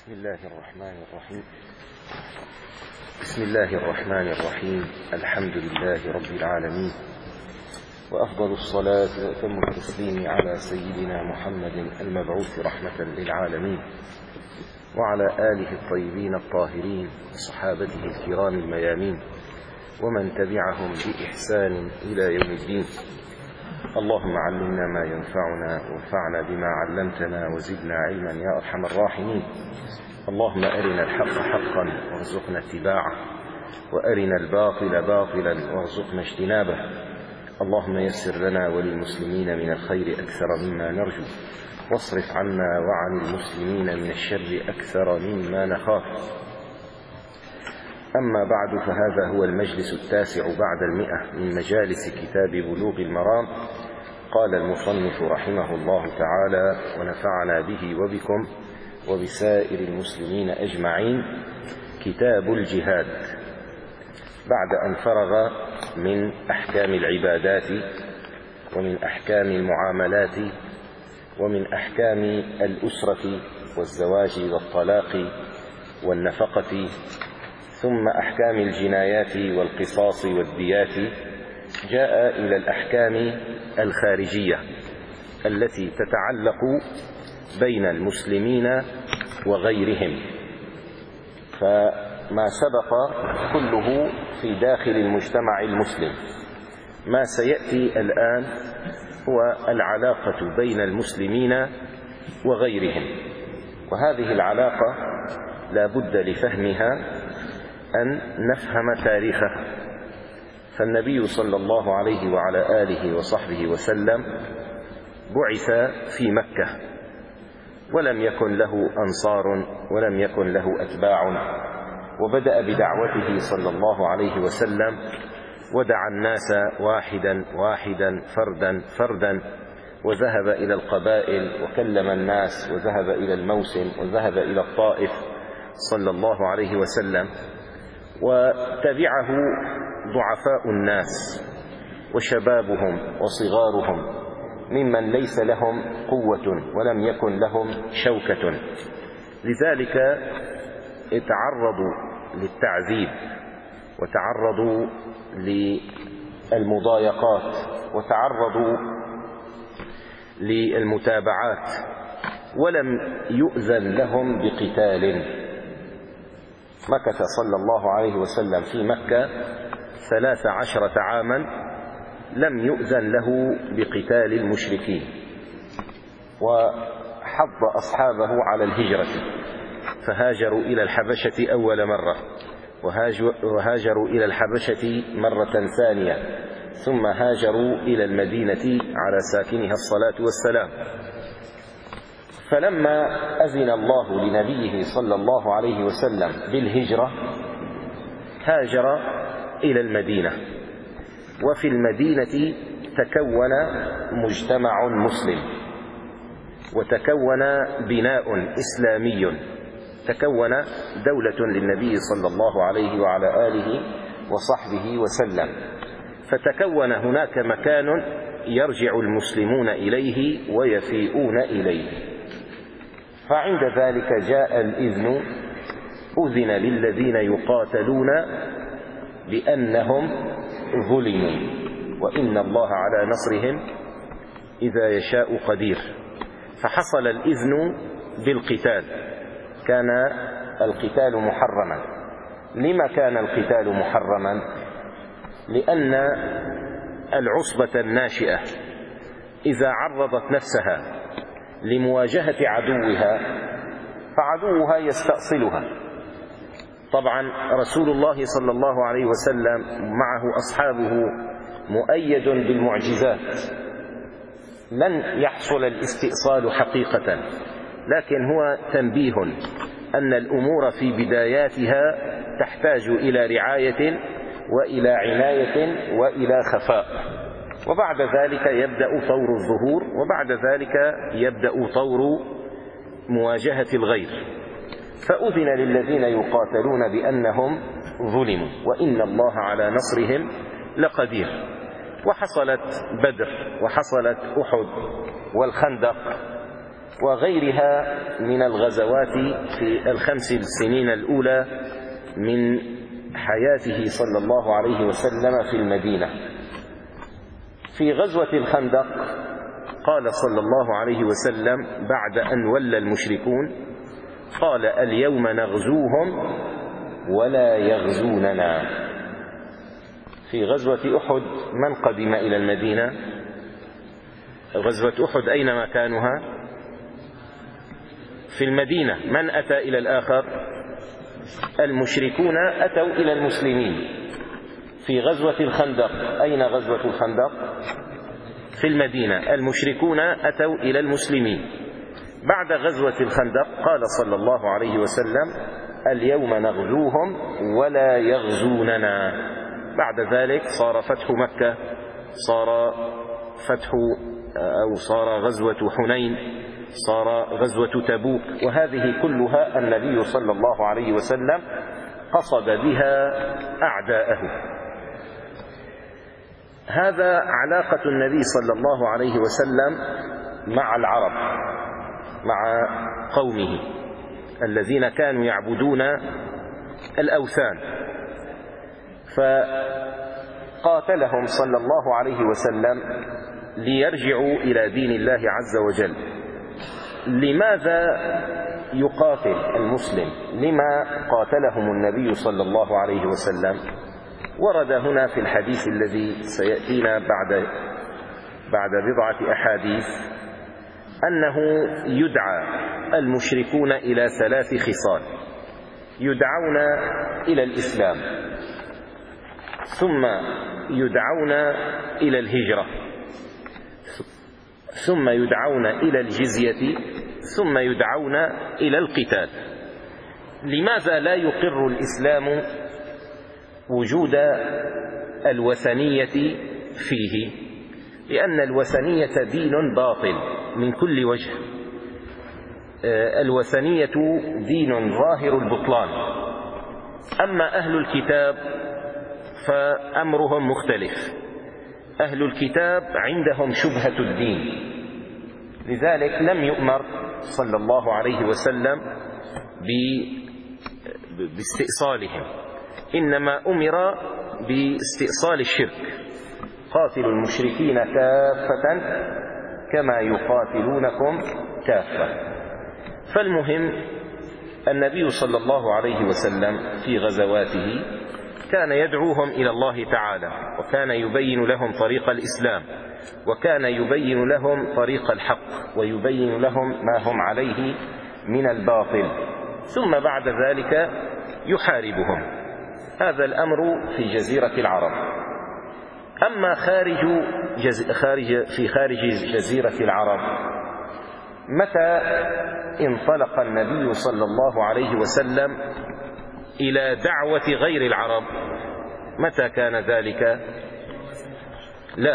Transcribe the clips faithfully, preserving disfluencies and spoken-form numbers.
بسم الله الرحمن الرحيم بسم الله الرحمن الرحيم الحمد لله رب العالمين، وأفضل الصلاة وأتم التسليم على سيدنا محمد المبعوث رحمة للعالمين، وعلى آله الطيبين الطاهرين وصحابته الكرام الميامين، ومن تبعهم بإحسان إلى يوم الدين. اللهم علمنا ما ينفعنا وانفعنا بما علمتنا وزدنا علما يا أرحم الراحمين. اللهم أرنا الحق حقا وارزقنا اتباعه، وأرنا الباطل باطلا وارزقنا اجتنابه. اللهم يسر لنا وللمسلمين من الخير أكثر مما نرجو، واصرف عنا وعن المسلمين من الشر أكثر مما نخاف. أما بعد، فهذا هو المجلس التاسع بعد المئة من مجالس كتاب بلوغ المرام. قال المصنف رحمه الله تعالى: ونفعنا به وبكم وبسائر المسلمين أجمعين. كتاب الجهاد، بعد أن فرغ من أحكام العبادات ومن أحكام المعاملات ومن أحكام الأسرة والزواج والطلاق والنفقة، ثم أحكام الجنايات والقصاص والديات، جاء إلى الأحكام الخارجية التي تتعلق بين المسلمين وغيرهم. فما سبق كله في داخل المجتمع المسلم. ما سيأتي الآن هو العلاقة بين المسلمين وغيرهم، وهذه العلاقة لا بد لفهمها أن نفهم تاريخها. فالنبي صلى الله عليه وعلى آله وصحبه وسلم بعث في مكة، ولم يكن له أنصار ولم يكن له أتباع، وبدأ بدعوته صلى الله عليه وسلم ودعا الناس واحدا واحدا فردا فردا، وذهب إلى القبائل وكلم الناس، وذهب إلى الموسم وذهب إلى الطائف صلى الله عليه وسلم. وتبعه ضعفاء الناس وشبابهم وصغارهم ممن ليس لهم قوة ولم يكن لهم شوكة. لذلك اتعرضوا للتعذيب وتعرضوا للمضايقات وتعرضوا للمتابعات، ولم يؤذن لهم بقتال. مكث صلى الله عليه وسلم في مكة ثلاث عشرة عاما لم يؤذن له بقتال المشركين، وحض أصحابه على الهجرة، فهاجروا إلى الحبشة أول مرة، وهاجروا إلى الحبشة مرة ثانية، ثم هاجروا إلى المدينة على ساكنها الصلاة والسلام. فلما أذن الله لنبيه صلى الله عليه وسلم بالهجرة هاجر إلى المدينة، وفي المدينة تكون مجتمع مسلم، وتكون بناء إسلامي، تكون دولة للنبي صلى الله عليه وعلى آله وصحبه وسلم. فتكون هناك مكان يرجع المسلمون إليه ويفيئون إليه. فعند ذلك جاء الإذن، أذن للذين يقاتلون بأنهم ظلموا، وإن الله على نصرهم إذا يشاء قدير. فحصل الإذن بالقتال. كان القتال محرما. لما كان القتال محرما؟ لأن العصبة الناشئة إذا عرضت نفسها لمواجهة عدوها فعدوها يستأصلها. طبعا رسول الله صلى الله عليه وسلم معه أصحابه مؤيد بالمعجزات، لن يحصل الاستئصال حقيقة، لكن هو تنبيه أن الأمور في بداياتها تحتاج إلى رعاية وإلى عناية وإلى خفاء، وبعد ذلك يبدأ طور الظهور، وبعد ذلك يبدأ طور مواجهة الغير. فأذن للذين يقاتلون بأنهم ظلموا، وإن الله على نصرهم لقدير. وحصلت بدر وحصلت أحد والخندق، وغيرها من الغزوات في الخمس السنين الأولى من حياته صلى الله عليه وسلم في المدينة. في غزوة الخندق قال صلى الله عليه وسلم بعد أن ولى المشركون، قال: اليوم نغزوهم ولا يغزوننا. في غزوة أحد من قدم إلى المدينة؟ غزوة أحد أين مكانها؟ في المدينة. من أتى إلى الآخر؟ المشركون أتوا إلى المسلمين. في غزوة الخندق أين غزوة الخندق؟ في المدينة. المشركون أتوا إلى المسلمين. بعد غزوة الخندق قال صلى الله عليه وسلم: اليوم نغزوهم ولا يغزوننا. بعد ذلك صار فتح مكة، صار فتح أو صار غزوة حنين، صار غزوة تبوك، وهذه كلها النبي صلى الله عليه وسلم قصد بها أعداءه. هذا علاقة النبي صلى الله عليه وسلم مع العرب، مع قومه الذين كانوا يعبدون الأوثان، فقاتلهم صلى الله عليه وسلم ليرجعوا إلى دين الله عز وجل. لماذا يقاتل المسلم؟ لما قاتلهم النبي صلى الله عليه وسلم؟ ورد هنا في الحديث الذي سيأتينا بعد بعد بضعة أحاديث أنه يدعى المشركون إلى ثلاث خصال: يدعون إلى الإسلام، ثم يدعون إلى الهجرة، ثم يدعون إلى الجزية، ثم يدعون إلى القتال. لماذا لا يقر الإسلام وجود الوثنية فيه؟ لأن الوثنية دين باطل من كل وجه. الوثنية دين ظاهر البطلان. أما أهل الكتاب فأمرهم مختلف. أهل الكتاب عندهم شبهة الدين، لذلك لم يؤمر صلى الله عليه وسلم باستئصالهم، إنما أمر باستئصال الشرك. قاتلوا المشركين كافة كما يقاتلونكم كافة. فالمهم النبي صلى الله عليه وسلم في غزواته كان يدعوهم إلى الله تعالى، وكان يبين لهم طريق الإسلام، وكان يبين لهم طريق الحق، ويبين لهم ما هم عليه من الباطل، ثم بعد ذلك يحاربهم. هذا الأمر في جزيرة العرب. أما خارج جز... خارج في خارج جزيرة العرب، متى انطلق النبي صلى الله عليه وسلم إلى دعوة غير العرب؟ متى كان ذلك؟ لا،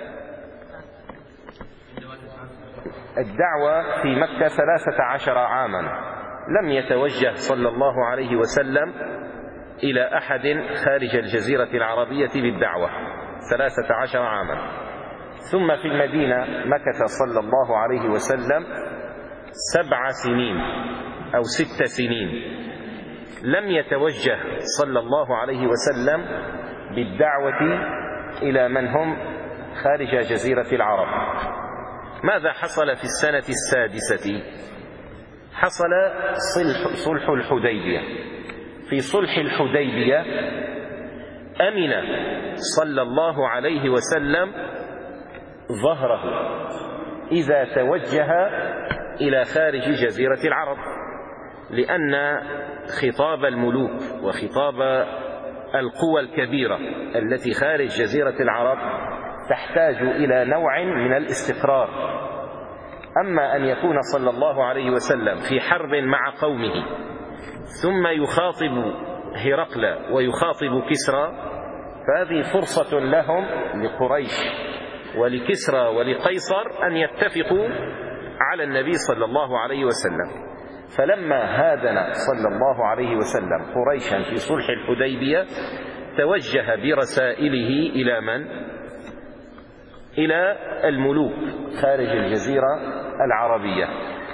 الدعوة في مكة ثلاثة عشر عاما، لم يتوجه صلى الله عليه وسلم إلى أحد خارج الجزيرة العربية بالدعوة ثلاثة عشر عاما. ثم في المدينة مكث صلى الله عليه وسلم سبع سنين أو ست سنين، لم يتوجه صلى الله عليه وسلم بالدعوة إلى من هم خارج جزيرة العرب. ماذا حصل في السنة السادسة؟ حصل صلح, صلح الحديبية. في صلح الحديبية أمن صلى الله عليه وسلم ظهره إذا توجه إلى خارج جزيرة العرب، لأن خطاب الملوك وخطاب القوى الكبيرة التي خارج جزيرة العرب تحتاج إلى نوع من الاستقرار. أما أن يكون صلى الله عليه وسلم في حرب مع قومه ثم يخاطب هرقل ويخاطب كسرى، فهذه فرصة لهم لقريش ولكسرى ولقيصر أن يتفقوا على النبي صلى الله عليه وسلم. فلما هادن صلى الله عليه وسلم قريشا في صلح الحديبية توجه برسائله إلى من؟ إلى الملوك خارج الجزيرة العربية.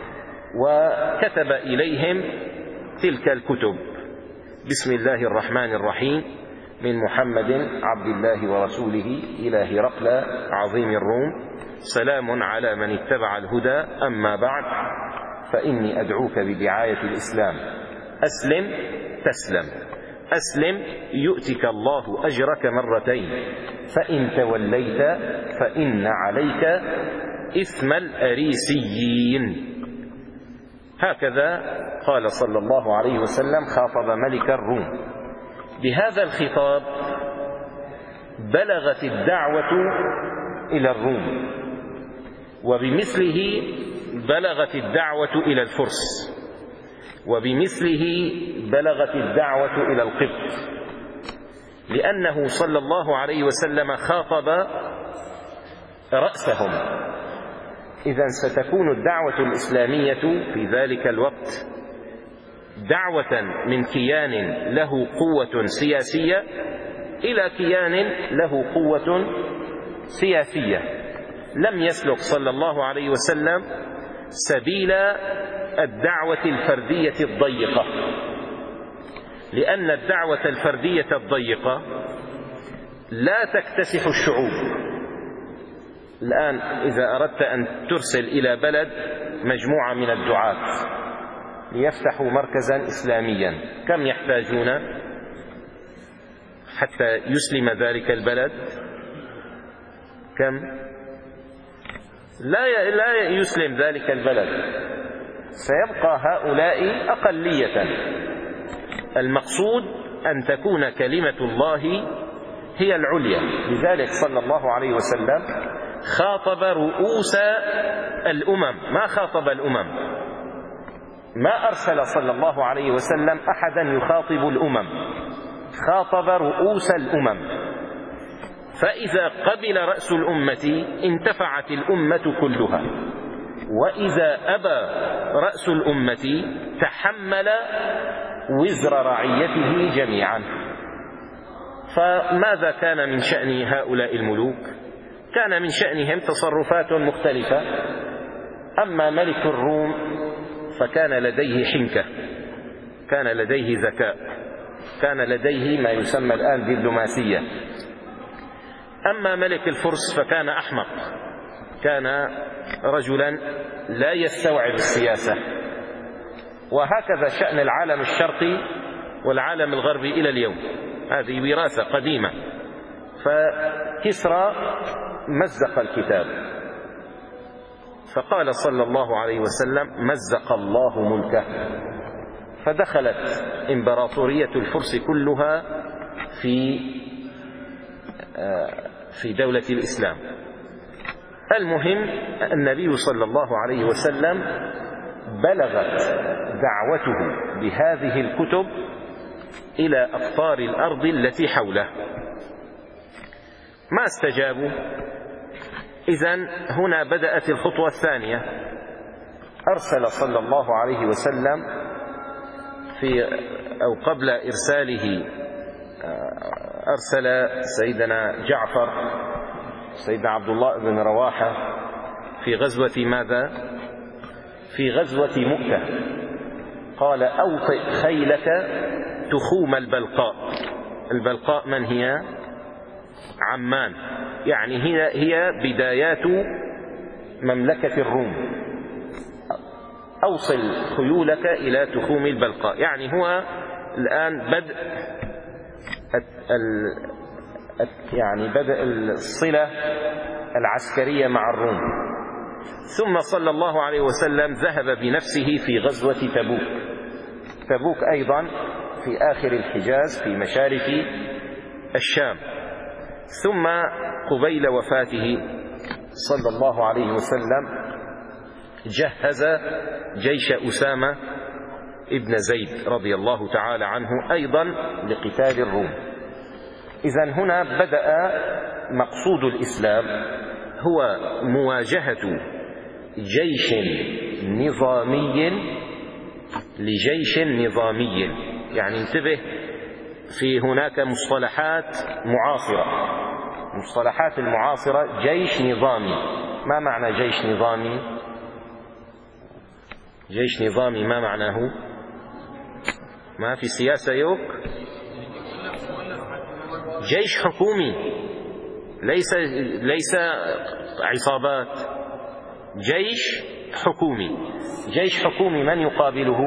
وكتب إليهم تلك الكتب: بسم الله الرحمن الرحيم، من محمد عبد الله ورسوله إلى هرقل عظيم الروم، سلام على من اتبع الهدى، أما بعد، فإني أدعوك بدعاية الإسلام، أسلم تسلم، أسلم يؤتك الله أجرك مرتين، فإن توليت فإن عليك إثم الأريسيين. هكذا قال صلى الله عليه وسلم خاطب ملك الروم. بهذا الخطاب بلغت الدعوة إلى الروم، وبمثله بلغت الدعوة إلى الفرس، وبمثله بلغت الدعوة إلى القبط، لأنه صلى الله عليه وسلم خاطب رأسهم. إذن ستكون الدعوة الإسلامية في ذلك الوقت دعوة من كيان له قوة سياسية إلى كيان له قوة سياسية. لم يسلك صلى الله عليه وسلم سبيل الدعوة الفردية الضيقة، لأن الدعوة الفردية الضيقة لا تكتسح الشعوب. الآن إذا أردت أن ترسل إلى بلد مجموعة من الدعاة ليفتحوا مركزا إسلاميا، كم يحتاجون حتى يسلم ذلك البلد؟ كم؟ لا لا يسلم ذلك البلد، سيبقى هؤلاء أقلية. المقصود أن تكون كلمة الله هي العليا. لذلك صلى الله عليه وسلم خاطب رؤوس الأمم، ما خاطب الأمم. ما أرسل صلى الله عليه وسلم أحدا يخاطب الأمم، خاطب رؤوس الأمم. فإذا قبل رأس الأمة انتفعت الأمة كلها، وإذا أبى رأس الأمة تحمل وزر رعيته جميعا. فماذا كان من شأن هؤلاء الملوك؟ كان من شأنهم تصرفات مختلفة. أما ملك الروم فكان لديه حنكة، كان لديه ذكاء، كان لديه ما يسمى الآن دبلوماسية. أما ملك الفرس فكان أحمق، كان رجلا لا يستوعب السياسة. وهكذا شأن العالم الشرقي والعالم الغربي إلى اليوم، هذه وراثة قديمة. فكسرى مزق الكتاب، فقال صلى الله عليه وسلم: مزق الله ملكه. فدخلت إمبراطورية الفرس كلها في في دولة الإسلام. المهم النبي صلى الله عليه وسلم بلغت دعوته بهذه الكتب إلى أقطار الأرض التي حوله، ما استجابوا. إذن هنا بدأت الخطوة الثانية. أرسل صلى الله عليه وسلم في أو قبل إرساله أرسل سيدنا جعفر سيدنا عبد الله بن رواحة في غزوة ماذا؟ في غزوة مؤتة. قال: أوطئ خيلك تخوم البلقاء. البلقاء من هي؟ عمان، يعني هي هي بدايات مملكة الروم. أوصل خيولك إلى تخوم البلقاء، يعني هو الآن بدء يعني بدء الصلة العسكرية مع الروم. ثم صلى الله عليه وسلم ذهب بنفسه في غزوة تبوك. تبوك أيضا في آخر الحجاز في مشارف الشام. ثم قبيل وفاته صلى الله عليه وسلم جهز جيش أسامة ابن زيد رضي الله تعالى عنه أيضا لقتال الروم. إذن هنا بدأ مقصود الإسلام هو مواجهة جيش نظامي لجيش نظامي. يعني انتبه، في هناك مصطلحات معاصرة. مصطلحات المعاصرة: جيش نظامي. ما معنى جيش نظامي؟ جيش نظامي ما معناه؟ ما في سياسة يوك. جيش حكومي، ليس ليس عصابات، جيش حكومي. جيش حكومي من يقابله؟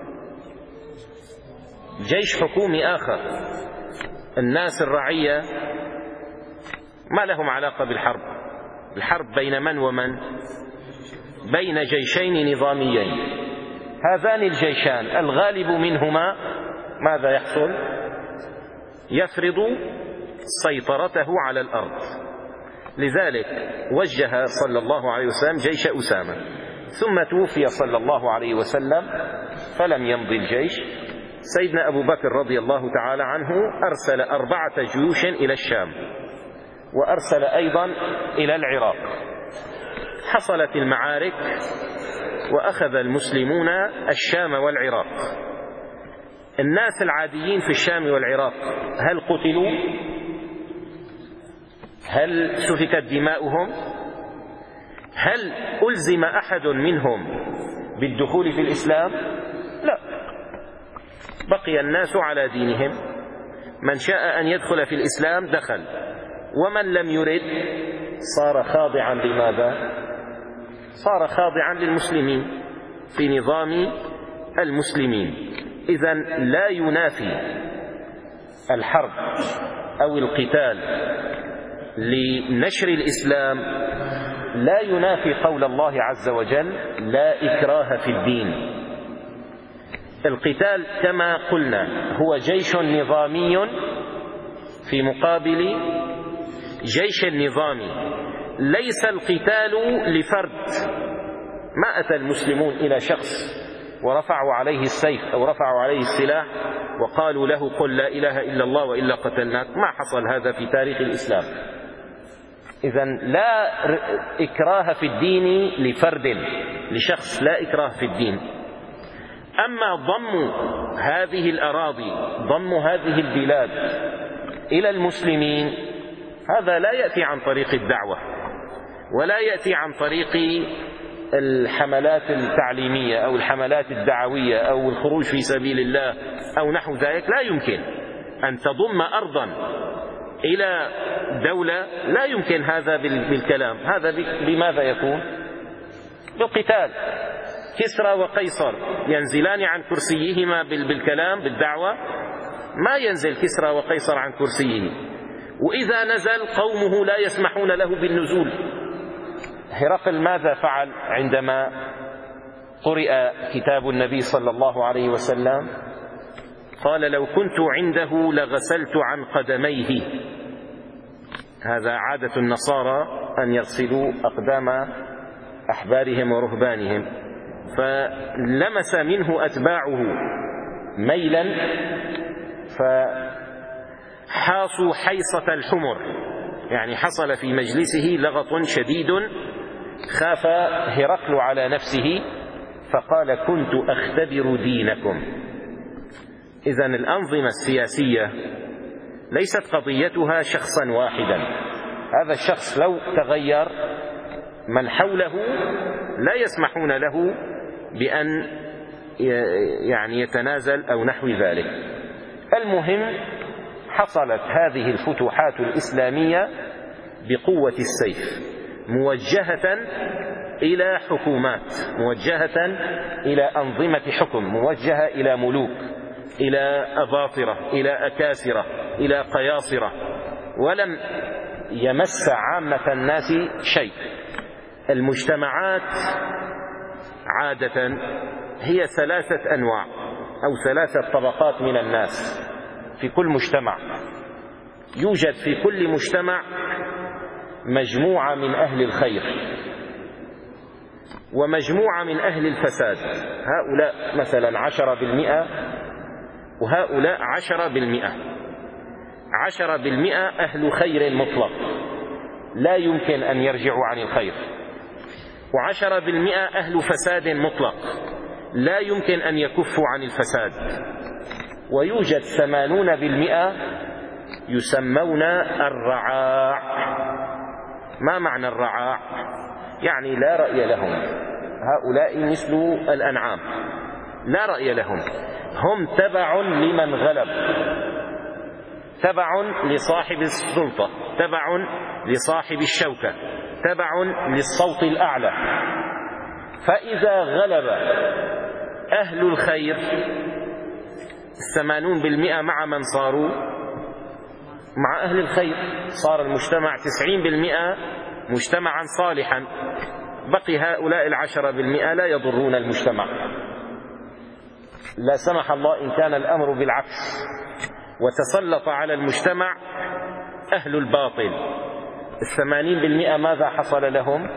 جيش حكومي آخر. الناس الرعية ما لهم علاقة بالحرب. الحرب بين من ومن؟ بين جيشين نظاميين. هذان الجيشان الغالب منهما ماذا يحصل؟ يفرض سيطرته على الأرض. لذلك وجه صلى الله عليه وسلم جيش أسامة، ثم توفي صلى الله عليه وسلم فلم يمضي الجيش. سيدنا أبو بكر رضي الله تعالى عنه أرسل أربعة جيوش إلى الشام، وأرسل أيضا إلى العراق. حصلت المعارك وأخذ المسلمون الشام والعراق. الناس العاديين في الشام والعراق هل قتلوا؟ هل سفكت دماؤهم؟ هل ألزم أحد منهم بالدخول في الإسلام؟ لا، بقي الناس على دينهم. من شاء أن يدخل في الإسلام دخل، ومن لم يرد صار خاضعا لماذا؟ صار خاضعا للمسلمين في نظام المسلمين. إذن لا ينافي الحرب أو القتال لنشر الإسلام، لا ينافي قول الله عز وجل لا إكراه في الدين. القتال كما قلنا هو جيش نظامي في مقابل جيش نظامي. ليس القتال لفرد. ما أتى المسلمون إلى شخص ورفعوا عليه السيف أو رفعوا عليه السلاح وقالوا له قل لا إله إلا الله وإلا قتلناك. ما حصل هذا في تاريخ الإسلام. إذن لا إكراه في الدين لفرد، لشخص لا إكراه في الدين. أما ضم هذه الأراضي، ضم هذه البلاد إلى المسلمين، هذا لا يأتي عن طريق الدعوة، ولا يأتي عن طريق الحملات التعليمية أو الحملات الدعوية أو الخروج في سبيل الله أو نحو ذلك. لا يمكن أن تضم أرضا إلى دولة، لا يمكن هذا بالكلام. هذا بماذا يكون؟ بالقتال. كسرى وقيصر ينزلان عن كرسيهما بالكلام بالدعوة؟ ما ينزل كسرى وقيصر عن كرسيه، وإذا نزل قومه لا يسمحون له بالنزول. هرقل ماذا فعل عندما قرئ كتاب النبي صلى الله عليه وسلم؟ قال لو كنت عنده لغسلت عن قدميه. هذا عادة النصارى أن يغسلوا أقدام أحبارهم ورهبانهم. فلمس منه أتباعه ميلا فحاصوا حيصة الحمر، يعني حصل في مجلسه لغط شديد، خاف هرقل على نفسه فقال كنت أختبر دينكم. إذن الأنظمة السياسية ليست قضيتها شخصا واحدا. هذا الشخص لو تغير من حوله لا يسمحون له بأن يعني يتنازل أو نحو ذلك. المهم حصلت هذه الفتوحات الإسلامية بقوة السيف، موجهة إلى حكومات، موجهة إلى أنظمة حكم، موجهة إلى ملوك، إلى أباطرة، إلى أكاسرة، إلى قياصرة، ولم يمس عامة الناس شيء. المجتمعات عادة هي ثلاثة أنواع أو ثلاثة طبقات من الناس في كل مجتمع. يوجد في كل مجتمع مجموعة من أهل الخير ومجموعة من أهل الفساد. هؤلاء مثلا عشرة بالمئة وهؤلاء عشرة بالمئة. عشرة بالمئة أهل خير مطلق لا يمكن أن يرجعوا عن الخير، وعشرة بالمئة أهل فساد مطلق لا يمكن أن يكفوا عن الفساد. ويوجد ثمانون بالمئة يسمون الرعاع. ما معنى الرعاع؟ يعني لا رأي لهم، هؤلاء مثل الأنعام لا رأي لهم، هم تبع لمن غلب، تبع لصاحب السلطة، تبع لصاحب الشوكة، تبع للصوت الأعلى. فإذا غلب أهل الخير الثمانون بالمئة مع من صاروا مع أهل الخير، صار المجتمع تسعين بالمئة مجتمعا صالحا، بقي هؤلاء العشرة بالمئة لا يضرون المجتمع. لا سمح الله إن كان الأمر بالعكس وتسلط على المجتمع أهل الباطل، الثمانين بالمئة ماذا حصل لهم؟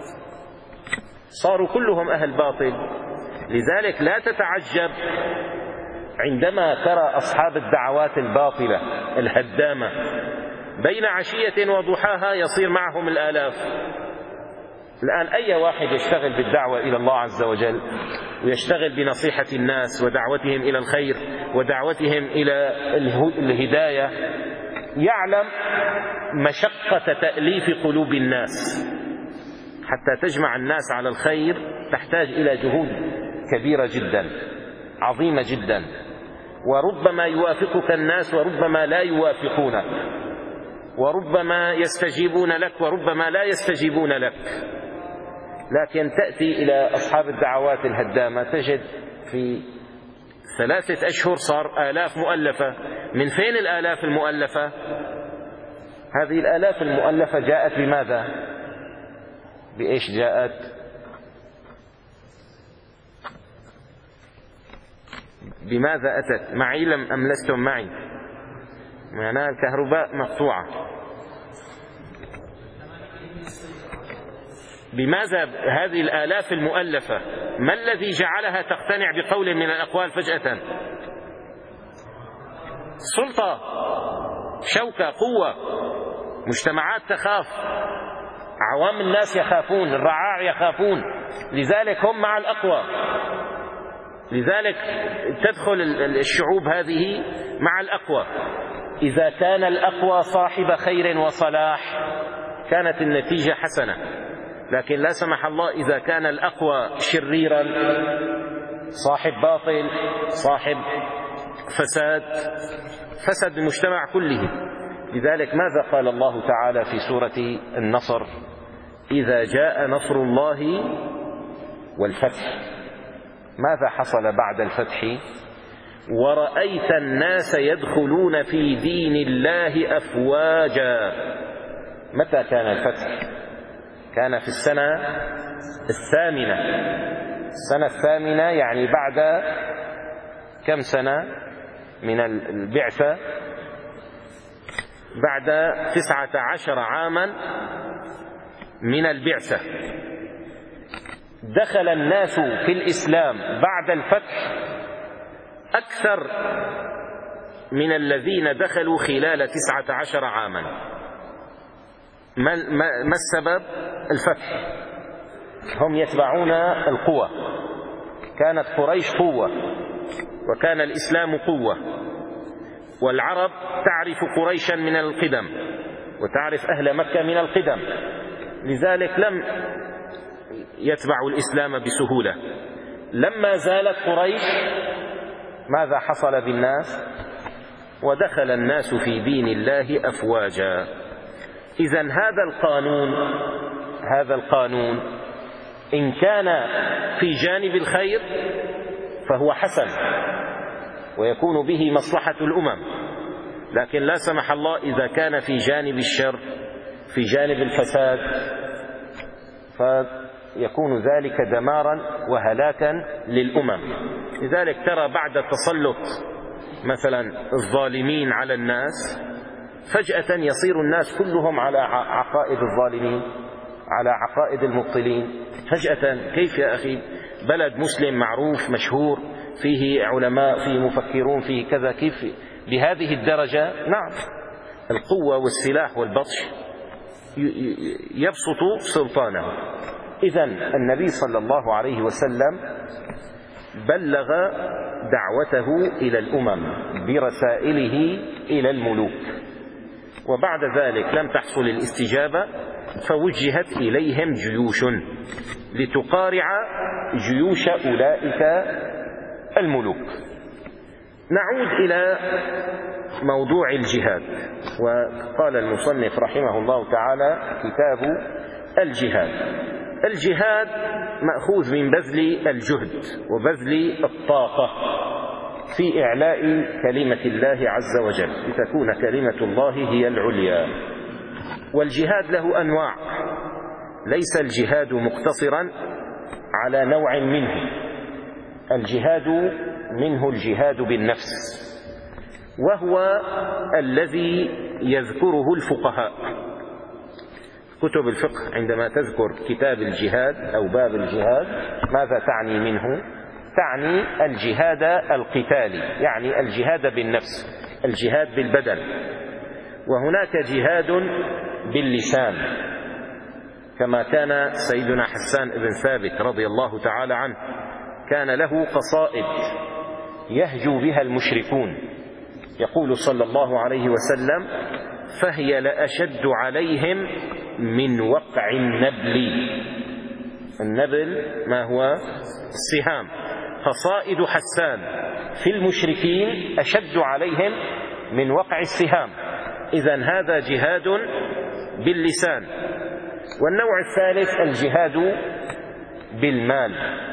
صاروا كلهم أهل باطل. لذلك لا تتعجب عندما ترى أصحاب الدعوات الباطلة الهدامة بين عشية وضحاها يصير معهم الآلاف. الآن أي واحد يشتغل بالدعوة إلى الله عز وجل ويشتغل بنصيحة الناس ودعوتهم إلى الخير ودعوتهم إلى الهداية يعلم مشقة تأليف قلوب الناس. حتى تجمع الناس على الخير تحتاج إلى جهود كبيرة جدا عظيمة جدا، وربما يوافقك الناس وربما لا يوافقونك، وربما يستجيبون لك وربما لا يستجيبون لك. لكن تأتي إلى أصحاب الدعوات الهدامة تجد في ثلاثة أشهر صار آلاف مؤلفة. من فين الآلاف المؤلفة؟ هذه الآلاف المؤلفة جاءت بماذا؟ بإيش جاءت؟ بماذا أتت؟ معي لم أم لستم معي؟ معناها الكهرباء مقطوعة. بماذا هذه الآلاف المؤلفة؟ ما الذي جعلها تقتنع بقول من الأقوال فجأة؟ سلطة، شوكة، قوة، مجتمعات تخاف، عوام الناس يخافون، الرعاع يخافون، لذلك هم مع الأقوى. لذلك تدخل الشعوب هذه مع الأقوى. إذا كان الأقوى صاحب خير وصلاح كانت النتيجة حسنة، لكن لا سمح الله إذا كان الأقوى شريرا صاحب باطل صاحب فساد فسد المجتمع كله. لذلك ماذا قال الله تعالى في سورة النصر؟ إذا جاء نصر الله والفتح. ماذا حصل بعد الفتح؟ ورأيت الناس يدخلون في دين الله أفواجا. متى كان الفتح؟ كان في السنة الثامنة. السنة الثامنة يعني بعد كم سنة من البعثة؟ بعد تسعة عشر عاما من البعثة. دخل الناس في الإسلام بعد الفتح أكثر من الذين دخلوا خلال تسعة عشر عاما. ما السبب؟ الفتح. هم يتبعون القوة. كانت قريش قوة وكان الإسلام قوة، والعرب تعرف قريشا من القدم وتعرف أهل مكة من القدم، لذلك لم يتبعوا الإسلام بسهولة. لما زالت قريش ماذا حصل بالناس؟ ودخل الناس في دين الله أفواجا. إذن هذا القانون هذا القانون إن كان في جانب الخير فهو حسن ويكون به مصلحة الأمم، لكن لا سمح الله إذا كان في جانب الشر في جانب الفساد فيكون ذلك دمارا وهلاكا للأمم. لذلك ترى بعد تسلط مثلا الظالمين على الناس فجأة يصير الناس كلهم على عقائد الظالمين على عقائد المبطلين فجأة. كيف يا أخي؟ بلد مسلم معروف مشهور فيه علماء فيه مفكرون فيه كذا، كيف بهذه الدرجة؟ نعم، القوة والسلاح والبطش يبسط سلطانه. إذن النبي صلى الله عليه وسلم بلغ دعوته إلى الأمم برسائله إلى الملوك، وبعد ذلك لم تحصل الاستجابة، فوجهت إليهم جيوش لتقارع جيوش أولئك الملوك. نعود إلى موضوع الجهاد. وقال المصنف رحمه الله تعالى كتاب الجهاد. الجهاد مأخوذ من بذل الجهد وبذل الطاقة في إعلاء كلمة الله عز وجل لتكون كلمة الله هي العليا. والجهاد له أنواع، ليس الجهاد مقتصرا على نوع منه. الجهاد منه الجهاد بالنفس، وهو الذي يذكره الفقهاء. كتب الفقه عندما تذكر كتاب الجهاد أو باب الجهاد ماذا تعني منه؟ تعني الجهاد القتالي، يعني الجهاد بالنفس، الجهاد بالبدن. وهناك جهاد باللسان، كما كان سيدنا حسان بن ثابت رضي الله تعالى عنه كان له قصائد يهجو بها المشركون، يقول صلى الله عليه وسلم: فهي لأشد عليهم من وقع النبل. النبل ما هو؟ السهام. قصائد حسان في المشركين أشد عليهم من وقع السهام. إذن هذا جهاد باللسان. والنوع الثالث الجهاد بالمال.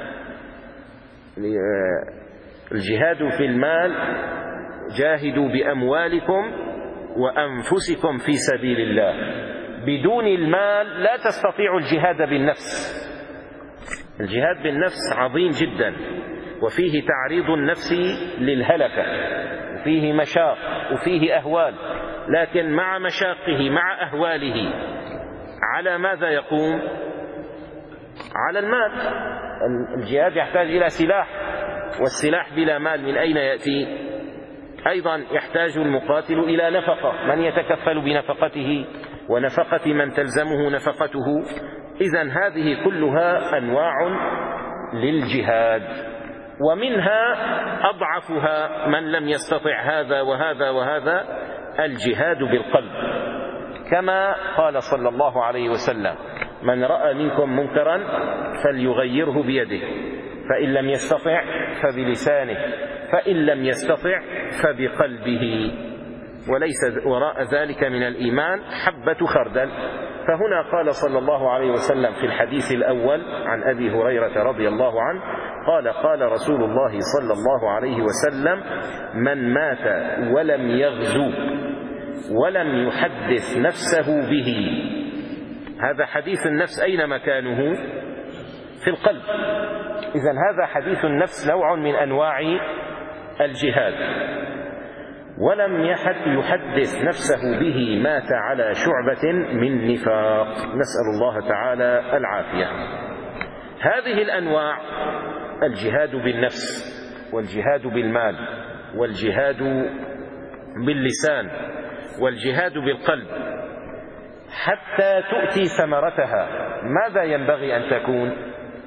الجهاد في المال: جاهدوا بأموالكم وأنفسكم في سبيل الله. بدون المال لا تستطيع الجهاد بالنفس. الجهاد بالنفس عظيم جدا، وفيه تعريض النفس للهلكة، وفيه مشاق، وفيه أهوال، لكن مع مشاقه مع أهواله على ماذا يقوم؟ على المال. الجهاد يحتاج إلى سلاح، والسلاح بلا مال من أين يأتي؟ أيضا يحتاج المقاتل إلى نفقة، من يتكفل بنفقته ونفقة من تلزمه نفقته. إذن هذه كلها أنواع للجهاد، ومنها أضعفها من لم يستطع هذا وهذا وهذا الجهاد بالقلب، كما قال صلى الله عليه وسلم: من رأى منكم منكرا فليغيره بيده، فإن لم يستطع فبلسانه، فإن لم يستطع فبقلبه، وليس وراء ذلك من الإيمان حبة خردل. فهنا قال صلى الله عليه وسلم في الحديث الأول عن أبي هريرة رضي الله عنه قال: قال رسول الله صلى الله عليه وسلم: من مات ولم يغزو ولم يحدث نفسه به. هذا حديث النفس أين مكانه؟ في القلب. إذن هذا حديث النفس نوع من أنواع الجهاد. ولم يحدث نفسه به مات على شعبة من نفاق. نسأل الله تعالى العافية. هذه الأنواع: الجهاد بالنفس، والجهاد بالمال، والجهاد باللسان، والجهاد بالقلب، حتى تؤتي ثمرتها ماذا ينبغي أن تكون؟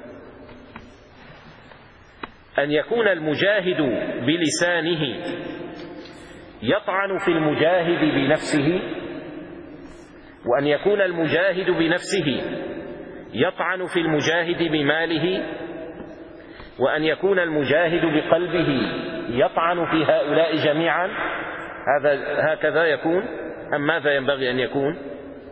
أن يكون المجاهد بلسانه يطعن في المجاهد بنفسه، وأن يكون المجاهد بنفسه يطعن في المجاهد بماله، وأن يكون المجاهد بقلبه يطعن في هؤلاء جميعا. هذا هكذا يكون أم ماذا ينبغي أن يكون؟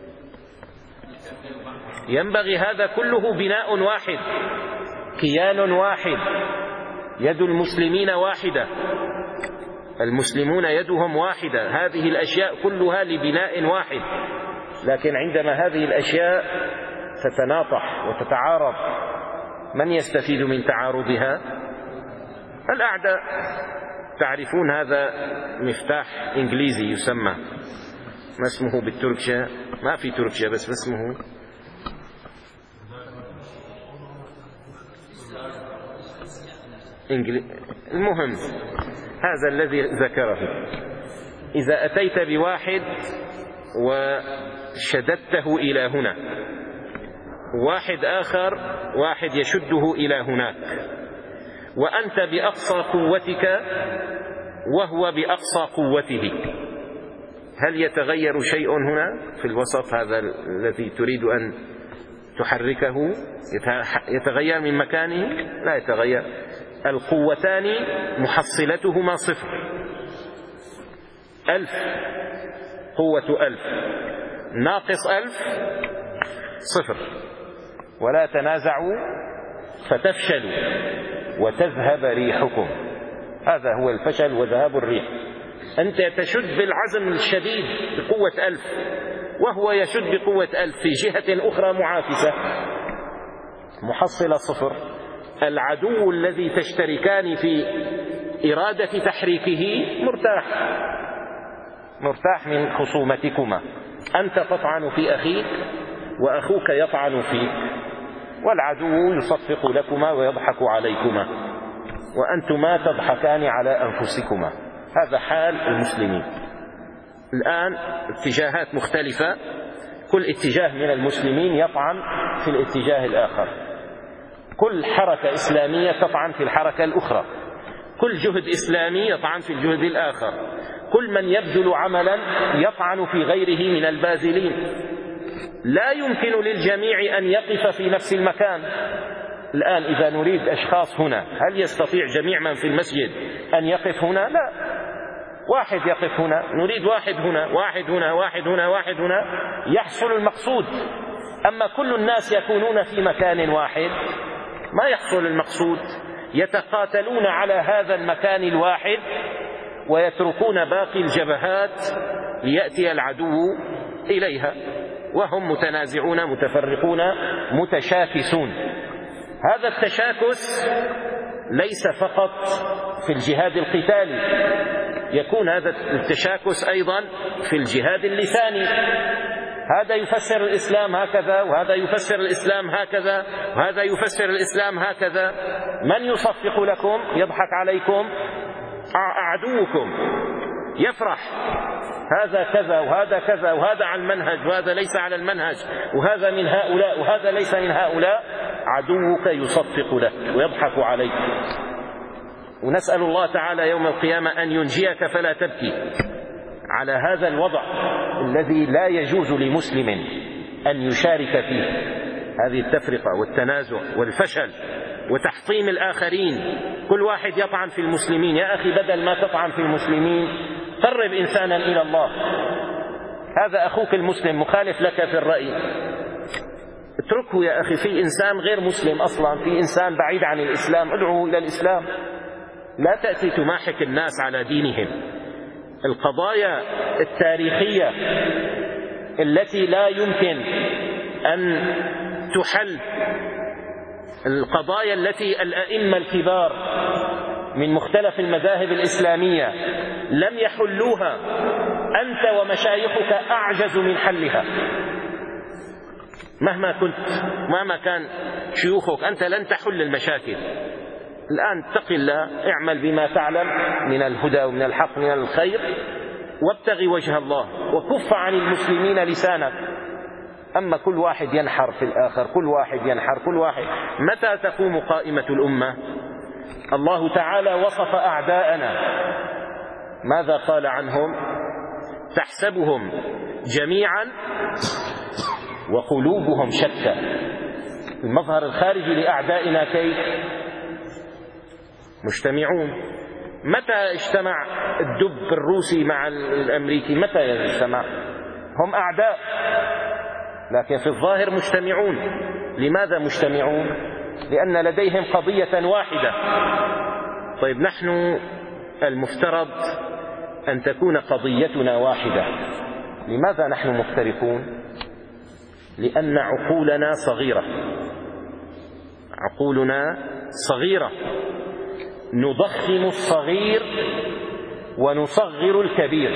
ينبغي هذا كله بناء واحد، كيان واحد، يد المسلمين واحدة، المسلمون يدهم واحدة. هذه الأشياء كلها لبناء واحد، لكن عندما هذه الأشياء تتناطح وتتعارض من يستفيد من تعارضها؟ الأعداء. تعرفون هذا مفتاح إنجليزي يسمى، ما اسمه بالتركيا؟ ما في تركيا بس اسمه إنجلي... المهم هذا الذي ذكره. إذا أتيت بواحد وشددته إلى هنا، واحد آخر واحد يشده إلى هناك، وأنت بأقصى قوتك وهو بأقصى قوته، هل يتغير شيء هنا في الوسط هذا الذي تريد أن تحركه؟ يتغير من مكانه؟ لا يتغير. القوتان محصلتهما صفر. ألف، قوة ألف ناقص ألف صفر. ولا تنازعوا فتفشلوا وتذهب ريحكم. هذا هو الفشل وذهاب الريح. أنت تشد بالعزم الشديد بقوة ألف، وهو يشد بقوة ألف في جهة أخرى معاكسة، محصلة صفر. العدو الذي تشتركان في إرادة تحريكه مرتاح مرتاح من خصومتكما. أنت تطعن في أخيك وأخوك يطعن فيك، والعدو يصفق لكما ويضحك عليكما، وأنتما تضحكان على أنفسكما. هذا حال المسلمين الآن. اتجاهات مختلفة، كل اتجاه من المسلمين يطعن في الاتجاه الآخر، كل حركة إسلامية تطعن في الحركة الأخرى، كل جهد إسلامي يطعن في الجهد الآخر، كل من يبذل عملا يطعن في غيره من الباذلين. لا يمكن للجميع أن يقف في نفس المكان. الآن إذا نريد أشخاص هنا، هل يستطيع جميع من في المسجد أن يقف هنا؟ لا. واحد يقف هنا، نريد واحد هنا، واحد هنا، واحد هنا، واحد هنا، يحصل المقصود. أما كل الناس يكونون في مكان واحد ما يحصل المقصود. يتقاتلون على هذا المكان الواحد ويتركون باقي الجبهات ليأتي العدو إليها، وهم متنازعون متفرقون متشاكسون. هذا التشاكس ليس فقط في الجهاد القتالي، يكون هذا التشاكس أيضا في الجهاد اللساني. هذا يفسر الإسلام هكذا، وهذا يفسر الإسلام هكذا، وهذا يفسر الإسلام هكذا. من يصفق لكم يضحك عليكم؟ عدوكم يفرح، هذا كذا وهذا كذا وهذا على المنهج وهذا ليس على المنهج، وهذا من هؤلاء وهذا ليس من هؤلاء. عدوك يصفق لك ويضحك عليك. ونسأل الله تعالى يوم القيامة أن ينجيك فلا تبكي على هذا الوضع الذي لا يجوز لمسلم أن يشارك فيه، هذه التفرقة والتنازع والفشل وتحطيم الآخرين. كل واحد يطعن في المسلمين. يا أخي بدل ما تطعن في المسلمين قرب إنسانا إلى الله. هذا أخوك المسلم مخالف لك في الرأي، اتركه يا أخي. في إنسان غير مسلم أصلا، في إنسان بعيد عن الإسلام، ادعوه إلى الإسلام. لا تأتي تماحك الناس على دينهم. القضايا التاريخية التي لا يمكن أن تحل، القضايا التي الأئمة الكبار من مختلف المذاهب الإسلامية لم يحلوها، أنت ومشايخك أعجز من حلها. مهما كنت مهما كان شيوخك أنت لن تحل المشاكل. الآن اتق الله، اعمل بما تعلم من الهدى ومن الحق من الخير، وابتغي وجه الله، وكف عن المسلمين لسانك. أما كل واحد ينحر في الآخر، كل واحد ينحر كل واحد. متى تقوم قائمة الأمة؟ الله تعالى وصف أعداءنا، ماذا قال عنهم؟ تحسبهم جميعا وقلوبهم شتى. المظهر الخارجي لأعدائنا كيف؟ مجتمعون. متى اجتمع الدب الروسي مع الأمريكي؟ متى يجتمع؟ هم أعداء لكن في الظاهر مجتمعون. لماذا مجتمعون؟ لأن لديهم قضية واحدة. طيب نحن المفترض أن تكون قضيتنا واحدة، لماذا نحن مفترقون؟ لأن عقولنا صغيرة، عقولنا صغيرة، نضخم الصغير ونصغر الكبير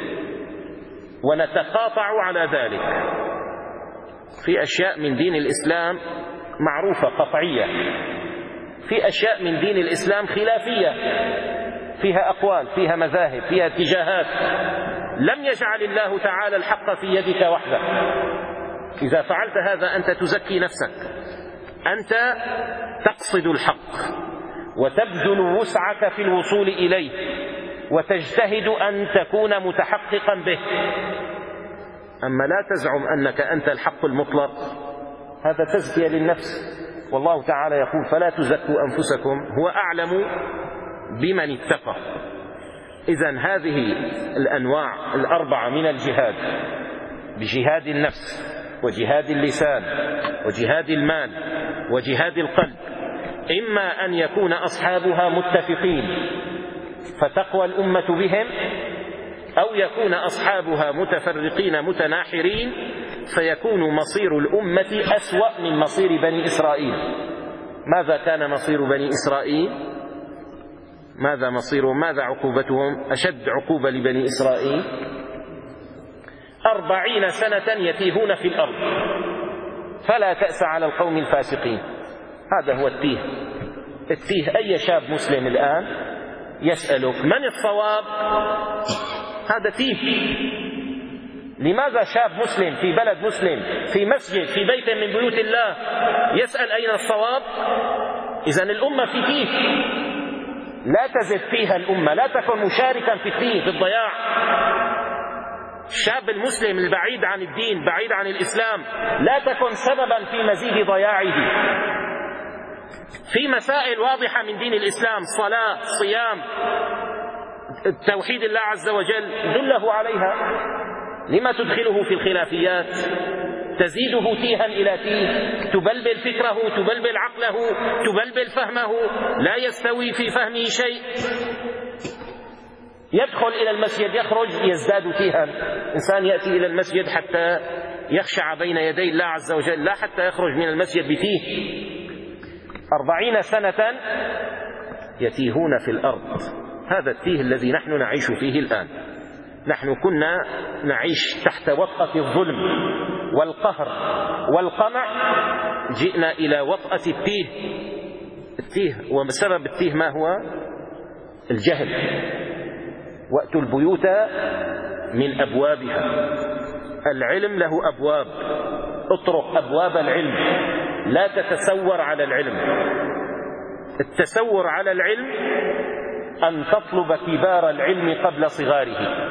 ونتقاطع على ذلك. في أشياء من دين الإسلام معروفة قطعية، في أشياء من دين الإسلام خلافية، فيها أقوال، فيها مذاهب، فيها اتجاهات. لم يجعل الله تعالى الحق في يدك وحدك. إذا فعلت هذا أنت تزكي نفسك، أنت تقصد الحق وتبذل وسعك في الوصول إليه. وتجتهد أن تكون متحققا به. أما لا تزعم أنك أنت الحق المطلق، هذا تزكية للنفس. والله تعالى يقول: فلا تزكوا أنفسكم هو أعلم بمن اتقى. إذن هذه الأنواع الأربعة من الجهاد، بجهاد النفس وجهاد اللسان وجهاد المال وجهاد القلب، إما أن يكون أصحابها متفقين فتقوى الأمة بهم، أو يكون أصحابها متفرقين متناحرين فيكون مصير الأمة أسوأ من مصير بني إسرائيل. ماذا كان مصير بني إسرائيل؟ ماذا مصيرهم؟ ماذا عقوبتهم؟ أشد عقوبة لبني إسرائيل أربعين سنة يتيهون في الأرض، فلا تأس على القوم الفاسقين. هذا هو التيه. التيه أي شاب مسلم الآن يسألك من الصواب؟ هذا تيه. لماذا شاب مسلم في بلد مسلم في مسجد في بيت من بيوت الله يسأل أين الصواب؟ إذن الأمة في تيه. لا تزد فيها الأمة، لا تكن مشاركا في التيه، في الضياع. الشاب المسلم البعيد عن الدين، بعيد عن الإسلام، لا تكن سببا في مزيد ضياعه. في مسائل واضحة من دين الإسلام، صلاة، صيام، توحيد الله عز وجل، دله عليها. لما تدخله في الخلافيات؟ تزيده تيها إلى تيه، تبلبل فكره، تبلبل عقله، تبلبل فهمه، لا يستوي في فهمه شيء. يدخل إلى المسجد يخرج يزداد تيها. إنسان يأتي إلى المسجد حتى يخشع بين يدي الله عز وجل، لا حتى يخرج من المسجد بتيه. أربعين سنة يتيهون في الأرض. هذا التيه الذي نحن نعيش فيه الآن. نحن كنا نعيش تحت وطأة الظلم والقهر والقمع، جئنا إلى وطأة التيه. التيه وسبب التيه ما هو؟ الجهل. وأتوا البيوت من أبوابها. العلم له أبواب، اطرق أبواب العلم، لا تتسور على العلم. التسور على العلم أن تطلب كبار العلم قبل صغاره.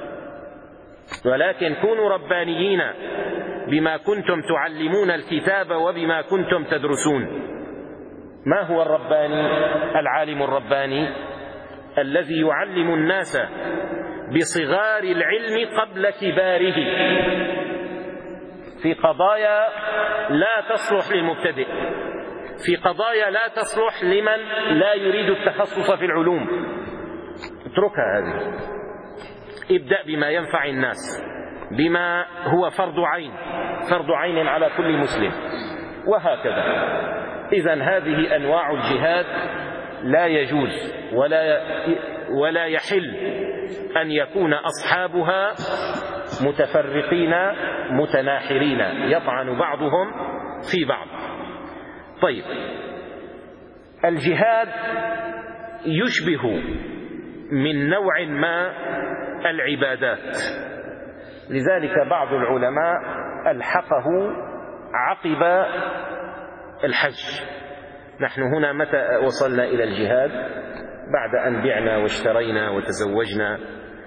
ولكن كونوا ربانيين بما كنتم تعلمون الكتاب وبما كنتم تدرسون. ما هو الرباني؟ العالم الرباني الذي يعلم الناس بصغار العلم قبل كباره، في قضايا لا تصلح للمبتدئ، في قضايا لا تصلح لمن لا يريد التخصص في العلوم. اتركها هذه، ابدأ بما ينفع الناس، بما هو فرض عين، فرض عين على كل مسلم، وهكذا. إذن هذه أنواع الجهاد لا يجوز ولا ولا يحل أن يكون أصحابها متفرقين متناحرين يطعن بعضهم في بعض. طيب، الجهاد يشبه من نوع ما العبادات، لذلك بعض العلماء ألحقه عقب الحج. نحن هنا متى وصلنا إلى الجهاد؟ بعد أن بعنا واشترينا وتزوجنا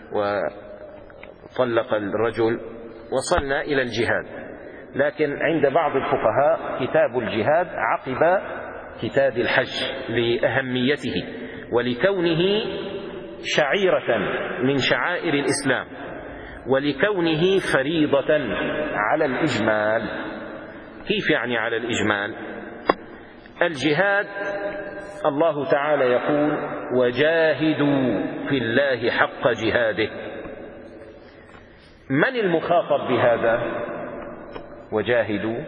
وطلق الرجل وصلنا إلى الجهاد. لكن عند بعض الفقهاء كتاب الجهاد عقب كتاب الحج لأهميته ولكونه شعيرة من شعائر الإسلام ولكونه فريضة على الإجمال. كيف يعني على الإجمال؟ الجهاد الله تعالى يقول: وجاهدوا في الله حق جهاده. من المخاطب بهذا؟ وجاهدوا،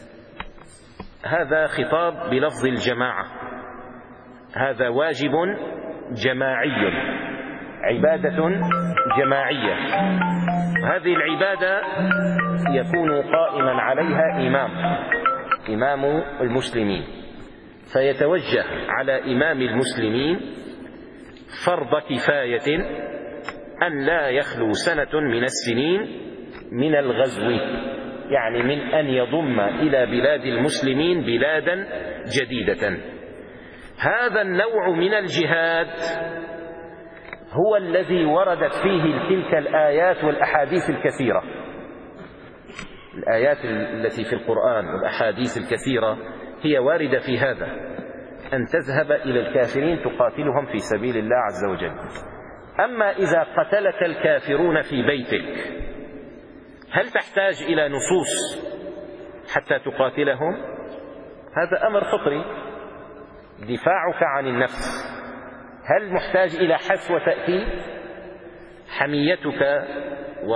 هذا خطاب بلفظ الجماعة، هذا واجب جماعي، عبادة جماعية. هذه العبادة يكون قائما عليها إمام إمام المسلمين، فيتوجه على إمام المسلمين فرض كفاية أن لا يخلو سنة من السنين من الغزو، يعني من أن يضم إلى بلاد المسلمين بلادا جديدة. هذا النوع من الجهاد هو الذي وردت فيه تلك الآيات والأحاديث الكثيرة. الآيات التي في القرآن والأحاديث الكثيرة هي واردة في هذا، أن تذهب إلى الكافرين تقاتلهم في سبيل الله عز وجل. أما إذا قتلك الكافرون في بيتك، هل تحتاج إلى نصوص حتى تقاتلهم؟ هذا أمر فطري، دفاعك عن النفس. هل محتاج إلى حث وتأكيد؟ حميتك و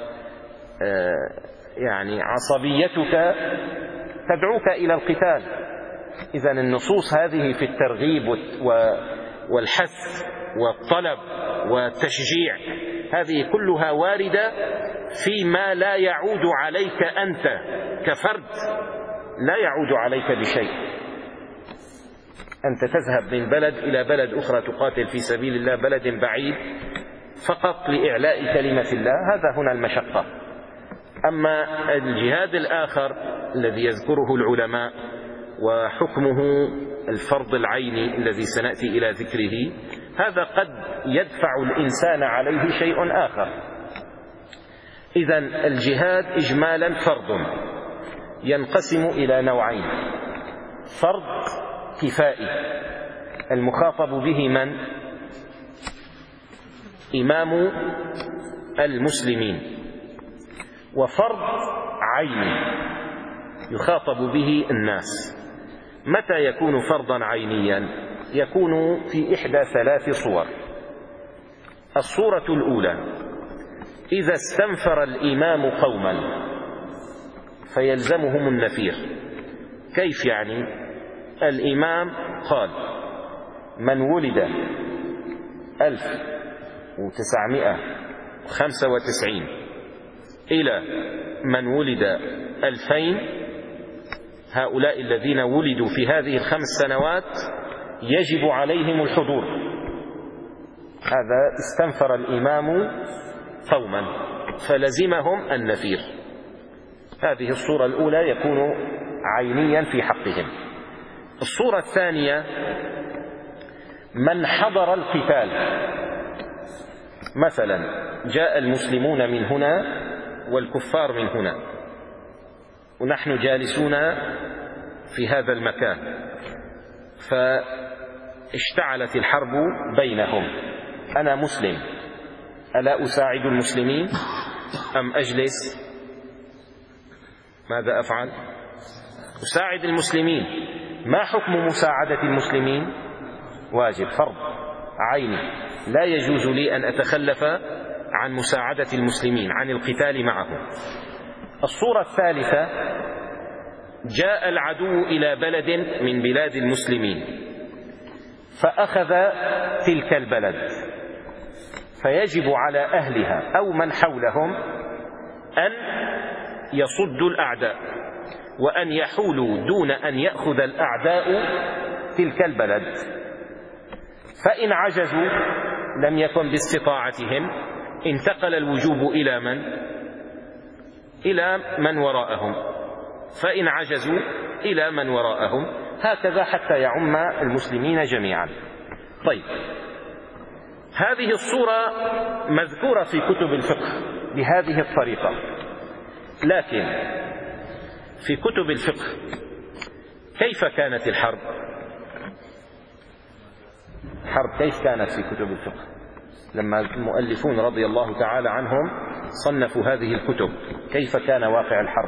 يعني عصبيتك تدعوك إلى القتال. إذن النصوص هذه في الترغيب والحث والطلب والتشجيع هذه كلها واردة فيما لا يعود عليك أنت كفرد، لا يعود عليك بشيء. أنت تذهب من بلد إلى بلد أخرى تقاتل في سبيل الله، بلد بعيد، فقط لإعلاء كلمة الله، هذا هنا المشقة. أما الجهاد الآخر الذي يذكره العلماء وحكمه الفرض العيني الذي سنأتي إلى ذكره، هذا قد يدفع الإنسان عليه شيء آخر. إذن الجهاد إجمالا فرض ينقسم إلى نوعين: فرض كفائي المخاطب به من؟ إمام المسلمين، وفرض عيني يخاطب به الناس. متى يكون فرضا عينيا؟ يكون في إحدى ثلاث صور. الصورة الأولى: إذا استنفر الإمام قوما فيلزمهم النفير. كيف يعني؟ الإمام قال: من ولد ألف وتسعمائة وخمسة وتسعين إلى من ولد ألفين، هؤلاء الذين ولدوا في هذه الخمس سنوات يجب عليهم الحضور. هذا استنفر الإمام قوما فلزمهم النفير. هذه الصورة الأولى يكون عينيا في حقهم. الصورة الثانية: من حضر القتال، مثلا جاء المسلمون من هنا والكفار من هنا، ونحن جالسون في هذا المكان، فاشتعلت الحرب بينهم. أنا مسلم، ألا أساعد المسلمين أم أجلس؟ ماذا أفعل؟ أساعد المسلمين. ما حكم مساعدة المسلمين؟ واجب، فرض عيني، لا يجوز لي أن أتخلف عن مساعدة المسلمين، عن القتال معهم. الصورة الثالثة: جاء العدو إلى بلد من بلاد المسلمين فأخذ تلك البلد، فيجب على أهلها أو من حولهم أن يصدوا الأعداء وأن يحولوا دون أن يأخذ الأعداء تلك البلد. فإن عجزوا لم يكن باستطاعتهم، انتقل الوجوب إلى من؟ إلى من وراءهم. فإن عجزوا إلى من وراءهم، هكذا حتى يعم المسلمين جميعا. طيب، هذه الصورة مذكورة في كتب الفقه بهذه الطريقة، لكن في كتب الفقه كيف كانت الحرب؟ الحرب كيف كانت في كتب الفقه؟ لما المؤلفون رضي الله تعالى عنهم صنفوا هذه الكتب، كيف كان واقع الحرب؟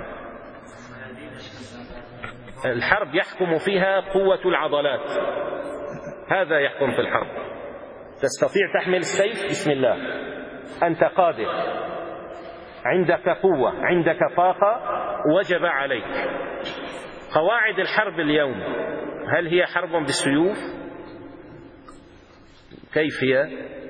الحرب يحكم فيها قوة العضلات، هذا يحكم في الحرب. تستطيع تحمل السيف؟ بسم الله، أنت قادر، عندك قوة، عندك طاقة، وجب عليك. قواعد الحرب اليوم هل هي حرب بالسيوف؟ كيف هي؟